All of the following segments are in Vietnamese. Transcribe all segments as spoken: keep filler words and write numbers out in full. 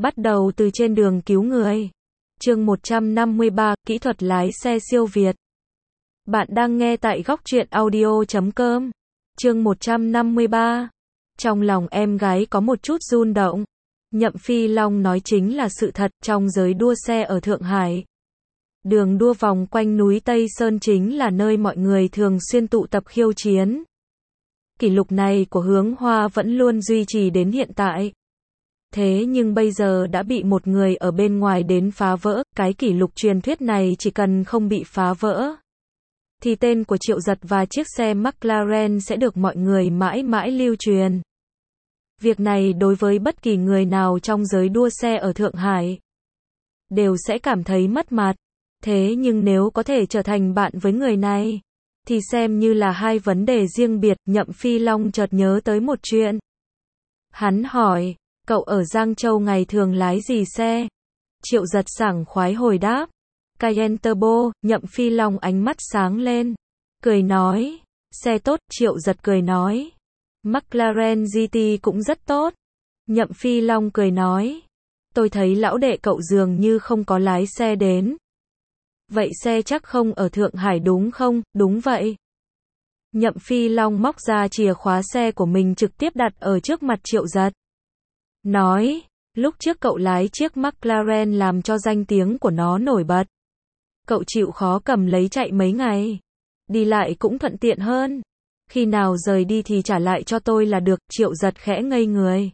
Bắt đầu từ trên đường cứu người. Chương một trăm năm mươi ba, kỹ thuật lái xe siêu việt. Bạn đang nghe tại góc truyện audio chấm com. Chương một trăm năm mươi ba. Trong lòng em gái có một chút run động. Nhậm Phi Long nói chính là sự thật, trong giới đua xe ở Thượng Hải. Đường đua vòng quanh núi Tây Sơn chính là nơi mọi người thường xuyên tụ tập khiêu chiến. Kỷ lục này của Hướng Hoa vẫn luôn duy trì đến hiện tại. Thế nhưng bây giờ đã bị một người ở bên ngoài đến phá vỡ, cái kỷ lục truyền thuyết này chỉ cần không bị phá vỡ, thì tên của Triệu Giật và chiếc xe McLaren sẽ được mọi người mãi mãi lưu truyền. Việc này đối với bất kỳ người nào trong giới đua xe ở Thượng Hải đều sẽ cảm thấy mất mặt. Thế nhưng nếu có thể trở thành bạn với người này, thì xem như là hai vấn đề riêng biệt. Nhậm Phi Long chợt nhớ tới một chuyện. Hắn hỏi, cậu ở Giang Châu ngày thường lái gì xe? Triệu Giật sảng khoái hồi đáp, Cayenne Turbo. Nhậm Phi Long ánh mắt sáng lên, cười nói, xe tốt. Triệu Giật cười nói, McLaren giê tê cũng rất tốt. Nhậm Phi Long cười nói, tôi thấy lão đệ cậu dường như không có lái xe đến. Vậy xe chắc không ở Thượng Hải đúng không? Đúng vậy. Nhậm Phi Long móc ra chìa khóa xe của mình trực tiếp đặt ở trước mặt Triệu Giật. Nói, lúc trước cậu lái chiếc McLaren làm cho danh tiếng của nó nổi bật. Cậu chịu khó cầm lấy chạy mấy ngày. Đi lại cũng thuận tiện hơn. Khi nào rời đi thì trả lại cho tôi là được. Triệu Giật khẽ ngây người.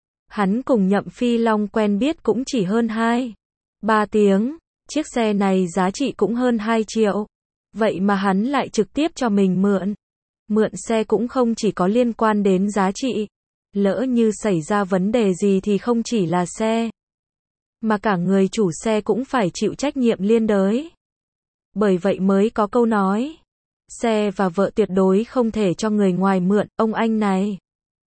Hắn cùng Nhậm Phi Long quen biết cũng chỉ hơn hai, ba tiếng. Chiếc xe này giá trị cũng hơn hai triệu. Vậy mà hắn lại trực tiếp cho mình mượn. Mượn xe cũng không chỉ có liên quan đến giá trị. Lỡ như xảy ra vấn đề gì thì không chỉ là xe, mà cả người chủ xe cũng phải chịu trách nhiệm liên đới. Bởi vậy mới có câu nói, xe và vợ tuyệt đối không thể cho người ngoài mượn. Ông anh này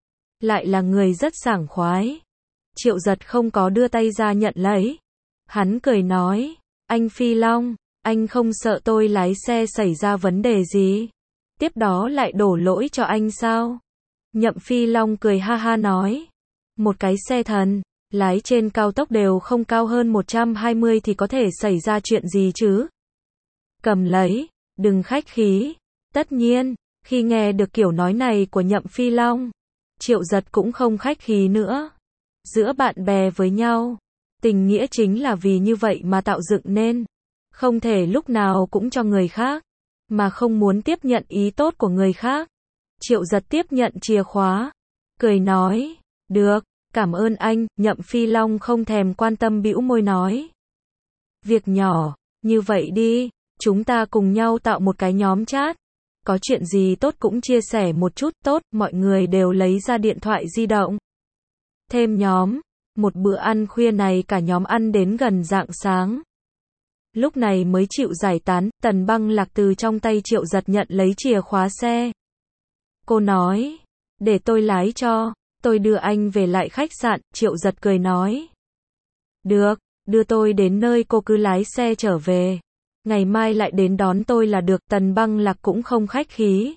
lại là người rất sảng khoái. Triệu Giật không có đưa tay ra nhận lấy. Hắn cười nói, anh Phi Long, anh không sợ tôi lái xe xảy ra vấn đề gì? Tiếp đó lại đổ lỗi cho anh sao? Nhậm Phi Long cười ha ha nói, một cái xe thần, lái trên cao tốc đều không cao hơn một trăm hai mươi thì có thể xảy ra chuyện gì chứ? Cầm lấy, đừng khách khí. Tất nhiên, khi nghe được kiểu nói này của Nhậm Phi Long, Triệu Giật cũng không khách khí nữa. Giữa bạn bè với nhau, tình nghĩa chính là vì như vậy mà tạo dựng nên. Không thể lúc nào cũng cho người khác, mà không muốn tiếp nhận ý tốt của người khác. Triệu Giật tiếp nhận chìa khóa, cười nói, được, cảm ơn anh. Nhậm Phi Long không thèm quan tâm bĩu môi nói, việc nhỏ, như vậy đi, chúng ta cùng nhau tạo một cái nhóm chat. Có chuyện gì tốt cũng chia sẻ một chút. Tốt. Mọi người đều lấy ra điện thoại di động. Thêm nhóm. Một bữa ăn khuya này cả nhóm ăn đến gần rạng sáng. Lúc này mới chịu giải tán. Tần Băng Lạc từ trong tay Triệu Giật nhận lấy chìa khóa xe. Cô nói, để tôi lái cho, tôi đưa anh về lại khách sạn. Triệu Giật cười nói, được, đưa tôi đến nơi cô cứ lái xe trở về. Ngày mai lại đến đón tôi là được. Tần Băng Lạc cũng không khách khí,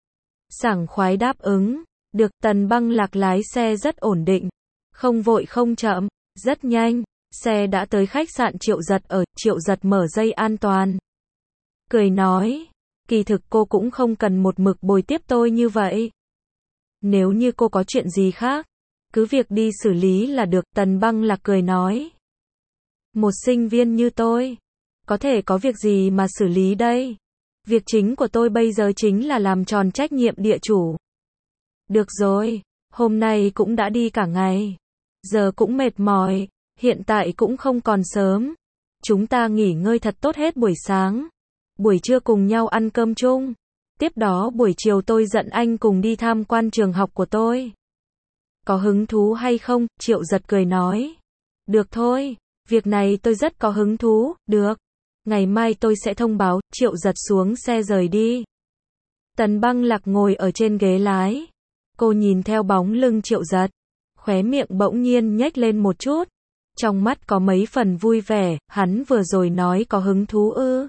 sảng khoái đáp ứng. Được. Tần Băng Lạc lái xe rất ổn định, không vội không chậm, rất nhanh. Xe đã tới khách sạn Triệu Giật ở. Triệu Giật mở dây an toàn, cười nói, kỳ thực cô cũng không cần một mực bồi tiếp tôi như vậy. Nếu như cô có chuyện gì khác, cứ việc đi xử lý là được. Tần Băng Lạc cười nói, một sinh viên như tôi, có thể có việc gì mà xử lý đây? Việc chính của tôi bây giờ chính là làm tròn trách nhiệm địa chủ. Được rồi, hôm nay cũng đã đi cả ngày, giờ cũng mệt mỏi, hiện tại cũng không còn sớm. Chúng ta nghỉ ngơi thật tốt hết buổi sáng. Buổi trưa cùng nhau ăn cơm chung. Tiếp đó buổi chiều tôi dẫn anh cùng đi tham quan trường học của tôi. Có hứng thú hay không? Triệu Giật cười nói, được thôi, việc này tôi rất có hứng thú. Được, ngày mai tôi sẽ thông báo. Triệu Giật xuống xe rời đi. Tần Băng Lạc ngồi ở trên ghế lái. Cô nhìn theo bóng lưng Triệu Giật, khóe miệng bỗng nhiên nhếch lên một chút. Trong mắt có mấy phần vui vẻ. Hắn vừa rồi nói có hứng thú ư?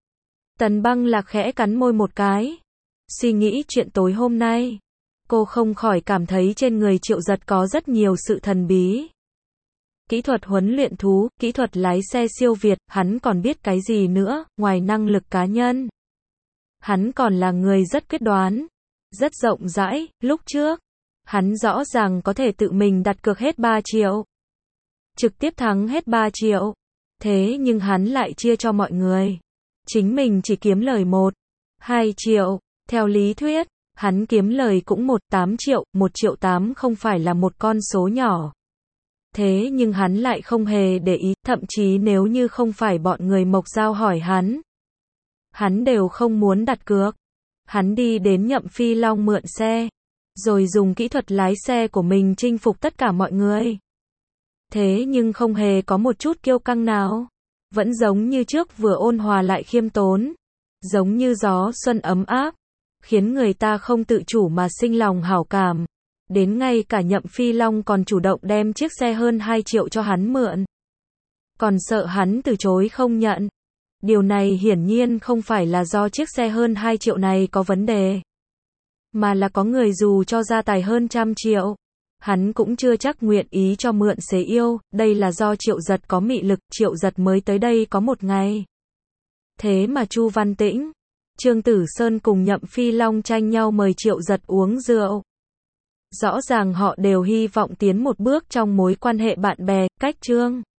Tần Băng Lạc khẽ cắn môi một cái. Suy nghĩ chuyện tối hôm nay, cô không khỏi cảm thấy trên người Triệu Giật có rất nhiều sự thần bí. kỹ thuật huấn luyện thú, kỹ thuật lái xe siêu việt, hắn còn biết cái gì nữa, ngoài năng lực cá nhân. Hắn còn là người rất quyết đoán, rất rộng rãi, lúc trước, hắn rõ ràng có thể tự mình đặt cược hết ba triệu. Trực tiếp thắng hết ba triệu. Thế nhưng hắn lại chia cho mọi người. Chính mình chỉ kiếm lời một, hai triệu. Theo lý thuyết, hắn kiếm lời cũng một, tám triệu, một triệu tám không phải là một con số nhỏ. Thế nhưng hắn lại không hề để ý, thậm chí nếu như không phải bọn người Mộc Giao hỏi hắn, hắn đều không muốn đặt cược. Hắn đi đến Nhậm Phi Long mượn xe, rồi dùng kỹ thuật lái xe của mình chinh phục tất cả mọi người. Thế nhưng không hề có một chút kiêu căng nào. Vẫn giống như trước, vừa ôn hòa lại khiêm tốn. Giống như gió xuân ấm áp, khiến người ta không tự chủ mà sinh lòng hảo cảm. Đến ngay cả Nhậm Phi Long còn chủ động đem chiếc xe hơn hai triệu cho hắn mượn. Còn sợ hắn từ chối không nhận. Điều này hiển nhiên không phải là do chiếc xe hơn hai triệu này có vấn đề, mà là có người dù cho gia tài hơn trăm triệu, hắn cũng chưa chắc nguyện ý cho mượn xế yêu. Đây là do Triệu Giật có mị lực, Triệu Giật mới tới đây có một ngày. Thế mà Chu Văn Tĩnh, Trương Tử Sơn cùng Nhậm Phi Long tranh nhau mời Triệu Giật uống rượu. Rõ ràng họ đều hy vọng tiến một bước trong mối quan hệ bạn bè. Cách Trương